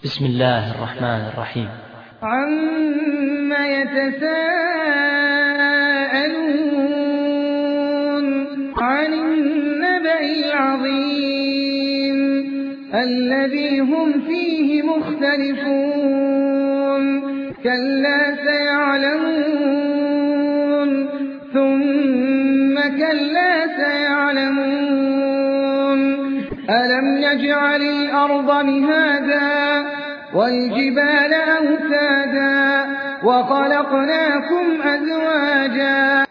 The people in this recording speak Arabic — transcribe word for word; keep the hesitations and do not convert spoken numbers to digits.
بسم الله الرحمن الرحيم. عما يتساءلون عن النبأ العظيم الذي هم فيه مختلفون كلا سيعلمون ثم كلا سيعلمون ألم نجعل الأرض مهادا والجبال أوتادا وخلقناكم أزواجا